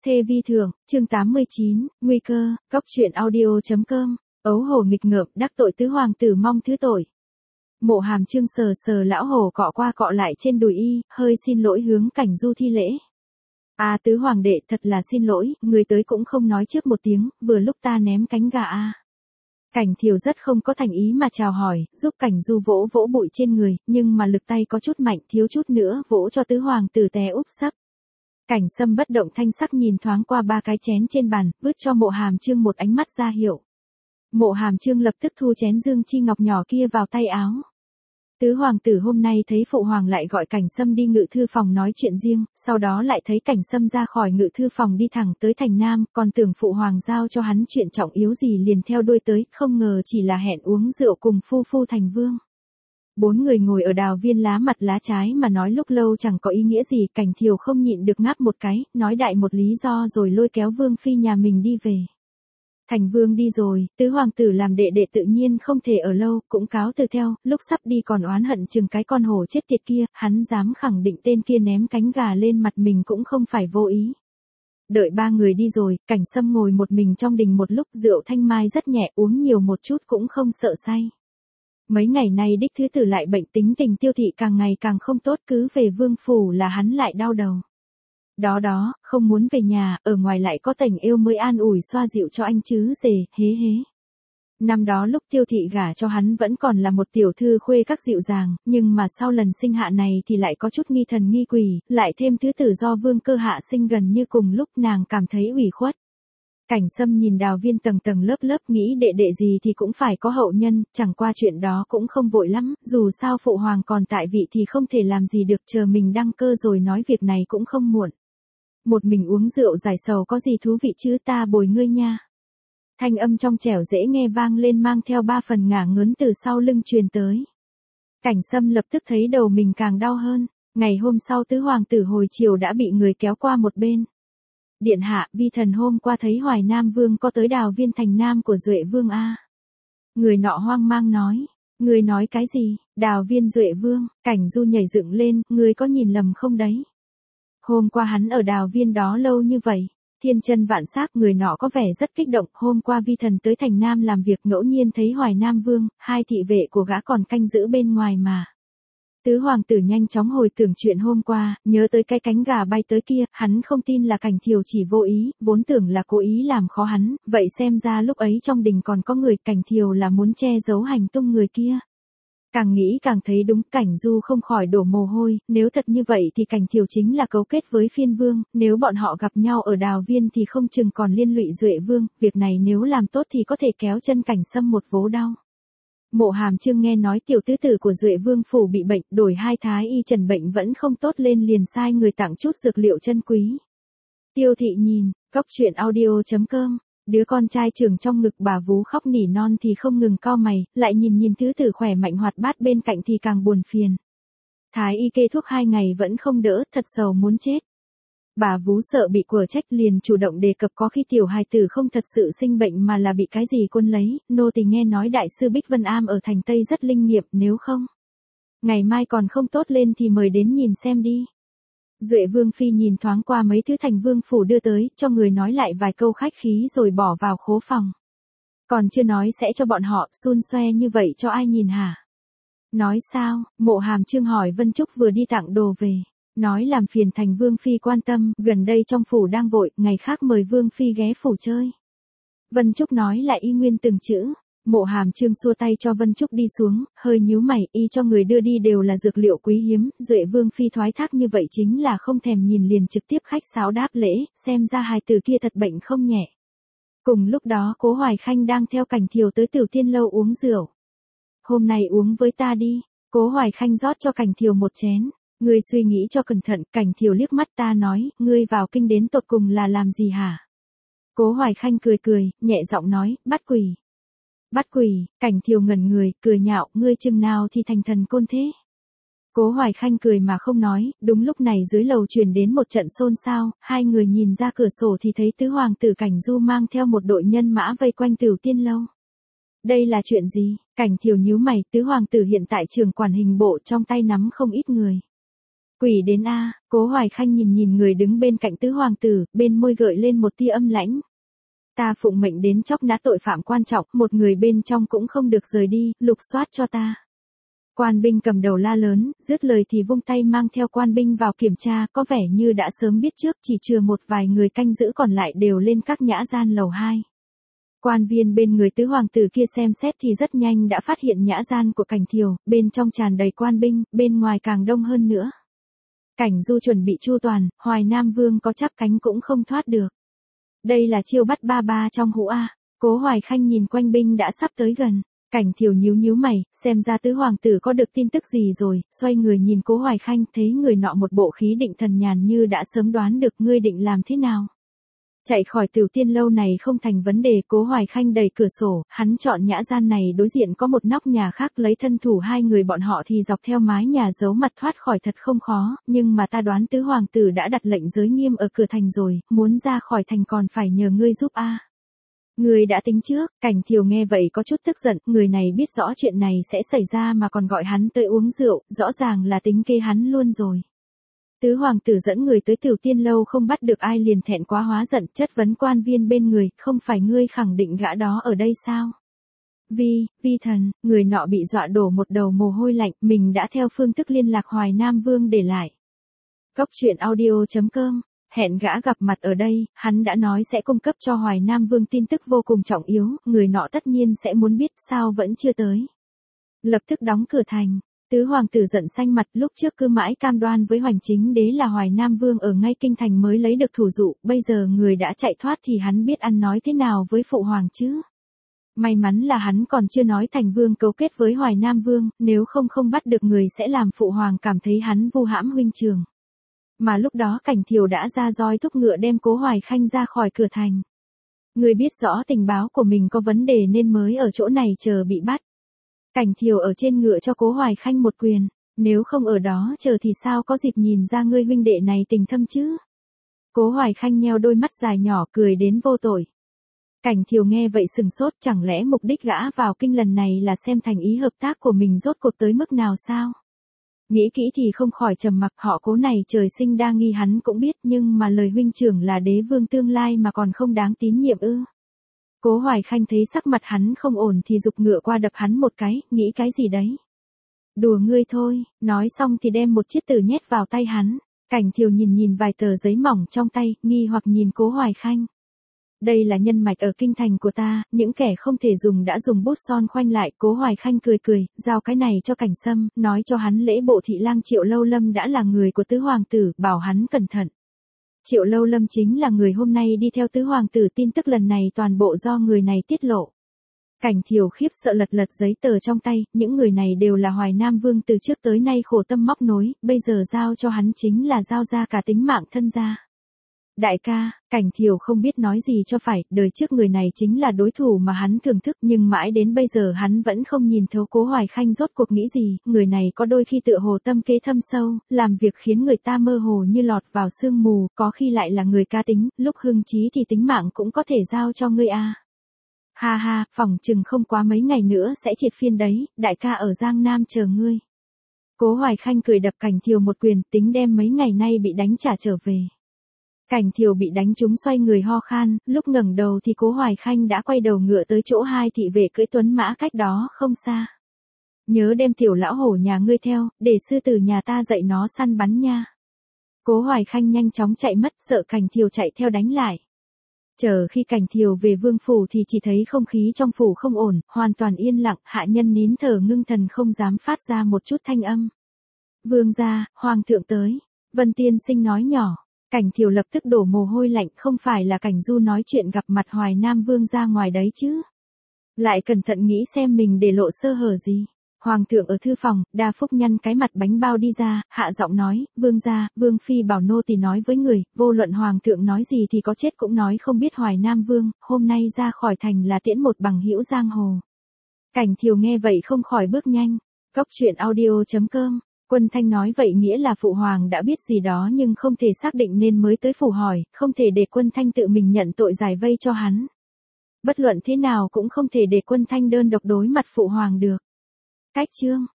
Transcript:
Thê vi thượng, chương 89, nguy cơ, góc truyện audio.com, ấu hổ nghịch ngợm đắc tội tứ hoàng tử mong thứ tội. Mộ Hàm Chương sờ sờ lão hổ cọ qua cọ lại trên đùi y, hơi xin lỗi hướng Cảnh Du thi lễ. Tứ hoàng đệ thật là xin lỗi, người tới cũng không nói trước một tiếng, vừa lúc ta ném cánh gà Cảnh Thiều rất không có thành ý mà chào hỏi, giúp Cảnh Du vỗ vỗ bụi trên người, nhưng mà lực tay có chút mạnh, thiếu chút nữa vỗ cho tứ hoàng tử té úp sấp. Cảnh Sâm bất động thanh sắc nhìn thoáng qua ba cái chén trên bàn, vứt cho Mộ Hàm Chương một ánh mắt ra hiệu. Mộ Hàm Chương lập tức thu chén dương chi ngọc nhỏ kia vào tay áo. Tứ hoàng tử hôm nay thấy phụ hoàng lại gọi Cảnh Sâm đi ngự thư phòng nói chuyện riêng, sau đó lại thấy Cảnh Sâm ra khỏi ngự thư phòng đi thẳng tới thành Nam, còn tưởng phụ hoàng giao cho hắn chuyện trọng yếu gì liền theo đuôi tới, không ngờ chỉ là hẹn uống rượu cùng phu phu thành vương. Bốn người ngồi ở đào viên lá mặt lá trái mà nói lúc lâu chẳng có ý nghĩa gì, Cảnh Thiều không nhịn được ngáp một cái, nói đại một lý do rồi lôi kéo vương phi nhà mình đi về. Thành vương đi rồi, tứ hoàng tử làm đệ đệ tự nhiên không thể ở lâu, cũng cáo từ theo, lúc sắp đi còn oán hận chừng cái con hổ chết tiệt kia, hắn dám khẳng định tên kia ném cánh gà lên mặt mình cũng không phải vô ý. Đợi ba người đi rồi, Cảnh Sâm ngồi một mình trong đình một lúc, rượu thanh mai rất nhẹ, uống nhiều một chút cũng không sợ say. Mấy ngày nay đích thứ tử lại bệnh, tính tình Tiêu thị càng ngày càng không tốt, cứ về vương phủ là hắn lại đau đầu. Đó, không muốn về nhà, ở ngoài lại có Tành Yêu mới an ủi xoa dịu cho anh chứ rể, hế. Năm đó lúc Tiêu thị gả cho hắn vẫn còn là một tiểu thư khuê các dịu dàng, nhưng mà sau lần sinh hạ này thì lại có chút nghi thần nghi quỷ, lại thêm thứ tử do vương cơ hạ sinh gần như cùng lúc, nàng cảm thấy ủy khuất. Cảnh Sâm nhìn đào viên tầng tầng lớp lớp, nghĩ đệ đệ gì thì cũng phải có hậu nhân, chẳng qua chuyện đó cũng không vội lắm, dù sao phụ hoàng còn tại vị thì không thể làm gì được, chờ mình đăng cơ rồi nói việc này cũng không muộn. Một mình uống rượu giải sầu có gì thú vị chứ, ta bồi ngươi nha. Thanh âm trong trẻo dễ nghe vang lên mang theo ba phần ngả ngớn từ sau lưng truyền tới. Cảnh Sâm lập tức thấy đầu mình càng đau hơn, ngày hôm sau tứ hoàng tử hồi chiều đã bị người kéo qua một bên. Điện hạ, vi thần hôm qua thấy Hoài Nam Vương có tới đào viên thành Nam của Duệ Vương Người nọ hoang mang nói, người nói cái gì, đào viên Duệ Vương, Cảnh Du nhảy dựng lên, người có nhìn lầm không đấy. Hôm qua hắn ở đào viên đó lâu như vậy, thiên chân vạn sắc, người nọ có vẻ rất kích động, hôm qua vi thần tới thành Nam làm việc ngẫu nhiên thấy Hoài Nam Vương, hai thị vệ của gã còn canh giữ bên ngoài mà. Tứ hoàng tử nhanh chóng hồi tưởng chuyện hôm qua, nhớ tới cái cánh gà bay tới kia, hắn không tin là Cảnh Thiều chỉ vô ý, vốn tưởng là cố ý làm khó hắn, vậy xem ra lúc ấy trong đình còn có người, Cảnh Thiều là muốn che giấu hành tung người kia. Càng nghĩ càng thấy đúng, Cảnh Du không khỏi đổ mồ hôi, nếu thật như vậy thì Cảnh Thiều chính là cấu kết với phiên vương, nếu bọn họ gặp nhau ở đào viên thì không chừng còn liên lụy Duệ Vương, việc này nếu làm tốt thì có thể kéo chân Cảnh Sâm một vố đau. Mộ Hàm Chương nghe nói tiểu tứ tử của Duệ Vương phủ bị bệnh, đổi hai thái y trần bệnh vẫn không tốt lên liền sai người tặng chút dược liệu chân quý. Tiêu thị nhìn, góc truyện audio.com, đứa con trai trưởng trong ngực bà vú khóc nỉ non thì không ngừng cau mày, lại nhìn tứ tử khỏe mạnh hoạt bát bên cạnh thì càng buồn phiền. Thái y kê thuốc 2 ngày vẫn không đỡ, thật sầu muốn chết. Bà vú sợ bị của trách liền chủ động đề cập có khi tiểu hài tử không thật sự sinh bệnh mà là bị cái gì quân lấy, nô tỳ nghe nói đại sư Bích Vân Am ở thành Tây rất linh nghiệm, nếu không ngày mai còn không tốt lên thì mời đến nhìn xem đi. Duệ Vương phi nhìn thoáng qua mấy thứ thành vương phủ đưa tới, cho người nói lại vài câu khách khí rồi bỏ vào khố phòng. Còn chưa nói sẽ cho bọn họ, xun xoe như vậy cho ai nhìn hả? Nói sao? Mộ Hàm Chương hỏi Vân Trúc vừa đi tặng đồ về. Nói làm phiền thành vương phi quan tâm, gần đây trong phủ đang vội, ngày khác mời vương phi ghé phủ chơi. Vân Trúc nói lại y nguyên từng chữ. Mộ Hàm Chương xua tay cho Vân Trúc đi xuống, hơi nhíu mày, y cho người đưa đi đều là dược liệu quý hiếm, Duệ Vương phi thoái thác như vậy chính là không thèm nhìn liền trực tiếp khách sáo đáp lễ, xem ra hài tử kia thật bệnh không nhẹ. Cùng lúc đó Cố Hoài Khanh đang theo Cảnh Thiều tới Tiểu Tiên lâu uống rượu. Hôm nay uống với ta đi, Cố Hoài Khanh rót cho Cảnh Thiều một chén. Ngươi suy nghĩ cho cẩn thận, Cảnh Thiều liếc mắt ta nói, ngươi vào kinh đến tột cùng là làm gì hả? Cố Hoài Khanh cười, nhẹ giọng nói, bắt quỷ. Bắt quỷ, Cảnh Thiều ngẩn người, cười nhạo, ngươi chừng nào thì thành thần côn thế? Cố Hoài Khanh cười mà không nói, đúng lúc này dưới lầu truyền đến một trận xôn xao, hai người nhìn ra cửa sổ thì thấy tứ hoàng tử Cảnh Du mang theo một đội nhân mã vây quanh Tiểu Tiên lâu. Đây là chuyện gì? Cảnh Thiều nhíu mày, tứ hoàng tử hiện tại trưởng quản hình bộ trong tay nắm không ít người. Quỷ đến a, Cố Hoài Khanh nhìn nhìn người đứng bên cạnh tứ hoàng tử, bên môi gợi lên một tia âm lãnh. Ta phụng mệnh đến chóc nã tội phạm quan trọng, một người bên trong cũng không được rời đi, lục soát cho ta. Quan binh cầm đầu la lớn, dứt lời thì vung tay mang theo quan binh vào kiểm tra, có vẻ như đã sớm biết trước, chỉ chừa một vài người canh giữ còn lại đều lên các nhã gian lầu 2. Quan viên bên người tứ hoàng tử kia xem xét thì rất nhanh đã phát hiện nhã gian của Cảnh Thiều, bên trong tràn đầy quan binh, bên ngoài càng đông hơn nữa. Cảnh Du chuẩn bị chu toàn, Hoài Nam Vương có chắp cánh cũng không thoát được. Đây là chiêu bắt ba ba trong hũ a. Cố Hoài Khanh nhìn quanh binh đã sắp tới gần. Cảnh Thiều nhíu nhíu mày, xem ra tứ hoàng tử có được tin tức gì rồi, xoay người nhìn Cố Hoài Khanh, thấy người nọ một bộ khí định thần nhàn như đã sớm đoán được ngươi định làm thế nào. Chạy khỏi Tiểu Tiên lâu này không thành vấn đề. Cố Hoài Khanh đẩy cửa sổ, hắn chọn nhã gian này đối diện có một nóc nhà khác, lấy thân thủ hai người bọn họ thì dọc theo mái nhà giấu mặt thoát khỏi thật không khó, nhưng mà ta đoán tứ hoàng tử đã đặt lệnh giới nghiêm ở cửa thành rồi, muốn ra khỏi thành còn phải nhờ ngươi giúp a. Ngươi đã tính trước. Cảnh Thiều nghe vậy có chút tức giận, người này biết rõ chuyện này sẽ xảy ra mà còn gọi hắn tới uống rượu, rõ ràng là tính kế hắn luôn rồi. Tứ hoàng tử dẫn người tới Tiểu Tiên lâu không bắt được ai liền thẹn quá hóa giận, chất vấn quan viên bên người, không phải ngươi khẳng định gã đó ở đây sao? Vi thần, người nọ bị dọa đổ một đầu mồ hôi lạnh, mình đã theo phương thức liên lạc Hoài Nam Vương để lại. Cốc truyện audio.com, hẹn gã gặp mặt ở đây, hắn đã nói sẽ cung cấp cho Hoài Nam Vương tin tức vô cùng trọng yếu, người nọ tất nhiên sẽ muốn biết sao vẫn chưa tới. Lập tức đóng cửa thành. Tứ hoàng tử giận xanh mặt, lúc trước cứ mãi cam đoan với Hoành Chính Đế là Hoài Nam Vương ở ngay kinh thành mới lấy được thủ dụ, bây giờ người đã chạy thoát thì hắn biết ăn nói thế nào với phụ hoàng chứ. May mắn là hắn còn chưa nói thành vương cấu kết với Hoài Nam Vương, nếu không bắt được người sẽ làm phụ hoàng cảm thấy hắn vu hãm huynh trường. Mà lúc đó Cảnh Thiều đã ra roi thúc ngựa đem Cố Hoài Khanh ra khỏi cửa thành. Người biết rõ tình báo của mình có vấn đề nên mới ở chỗ này chờ bị bắt. Cảnh Thiều ở trên ngựa cho Cố Hoài Khanh một quyền, nếu không ở đó chờ thì sao có dịp nhìn ra ngươi huynh đệ này tình thâm chứ. Cố Hoài Khanh nheo đôi mắt dài nhỏ cười đến vô tội. Cảnh Thiều nghe vậy sừng sốt, chẳng lẽ mục đích gã vào kinh lần này là xem thành ý hợp tác của mình rốt cuộc tới mức nào sao? Nghĩ kỹ thì không khỏi trầm mặc, họ Cố này trời sinh đa nghi hắn cũng biết, nhưng mà lời huynh trưởng là đế vương tương lai mà còn không đáng tín nhiệm ư? Cố Hoài Khanh thấy sắc mặt hắn không ổn thì giục ngựa qua đập hắn một cái, nghĩ cái gì đấy? Đùa ngươi thôi, nói xong thì đem một chiếc tử nhét vào tay hắn. Cảnh Thiều nhìn nhìn vài tờ giấy mỏng trong tay, nghi hoặc nhìn Cố Hoài Khanh. Đây là nhân mạch ở kinh thành của ta, những kẻ không thể dùng đã dùng bút son khoanh lại. Cố Hoài Khanh cười, giao cái này cho Cảnh Sâm, nói cho hắn lễ bộ thị lang Triệu Lâu Lâm đã là người của tứ hoàng tử, bảo hắn cẩn thận. Triệu Lâu Lâm chính là người hôm nay đi theo tứ hoàng tử, tin tức lần này toàn bộ do người này tiết lộ. Cảnh Thiều khiếp sợ lật giấy tờ trong tay, những người này đều là Hoài Nam Vương từ trước tới nay khổ tâm móc nối, bây giờ giao cho hắn chính là giao ra cả tính mạng thân gia. Đại ca, Cảnh Thiều không biết nói gì cho phải, đời trước người này chính là đối thủ mà hắn thưởng thức, nhưng mãi đến bây giờ hắn vẫn không nhìn thấu Cố Hoài Khanh rốt cuộc nghĩ gì, người này có đôi khi tựa hồ tâm kế thâm sâu, làm việc khiến người ta mơ hồ như lọt vào sương mù, có khi lại là người cá tính, lúc hưng trí thì tính mạng cũng có thể giao cho ngươi a. Ha ha, phỏng chừng không quá mấy ngày nữa sẽ triệt phiên đấy, đại ca ở Giang Nam chờ ngươi. Cố Hoài Khanh cười đập Cảnh Thiều một quyền, tính đem mấy ngày nay bị đánh trả trở về. Cảnh Thiều bị đánh trúng xoay người ho khan, lúc ngẩng đầu thì Cố Hoài Khanh đã quay đầu ngựa tới chỗ hai thị vệ cưỡi tuấn mã cách đó không xa. Nhớ đem tiểu lão hổ nhà ngươi theo, để sư tử nhà ta dạy nó săn bắn nha. Cố Hoài Khanh nhanh chóng chạy mất, sợ Cảnh Thiều chạy theo đánh lại. Chờ khi Cảnh Thiều về vương phủ thì chỉ thấy không khí trong phủ không ổn, hoàn toàn yên lặng, hạ nhân nín thở ngưng thần không dám phát ra một chút thanh âm. Vương gia, hoàng thượng tới. Vân tiên sinh nói nhỏ. Cảnh Thiều lập tức đổ mồ hôi lạnh, không phải là Cảnh Du nói chuyện gặp mặt Hoài Nam Vương ra ngoài đấy chứ. Lại cẩn thận nghĩ xem mình để lộ sơ hở gì. Hoàng thượng ở thư phòng, Đa Phúc nhăn cái mặt bánh bao đi ra, hạ giọng nói, vương gia, vương phi bảo nô tỳ nói với người, vô luận hoàng thượng nói gì thì có chết cũng nói không biết Hoài Nam Vương, hôm nay ra khỏi thành là tiễn một bằng hữu giang hồ. Cảnh Thiều nghe vậy không khỏi bước nhanh. Cốc truyện audio.com, Quân Thanh nói vậy nghĩa là phụ hoàng đã biết gì đó nhưng không thể xác định nên mới tới phủ hỏi, không thể để Quân Thanh tự mình nhận tội giải vây cho hắn. Bất luận thế nào cũng không thể để Quân Thanh đơn độc đối mặt phụ hoàng được. Cách chương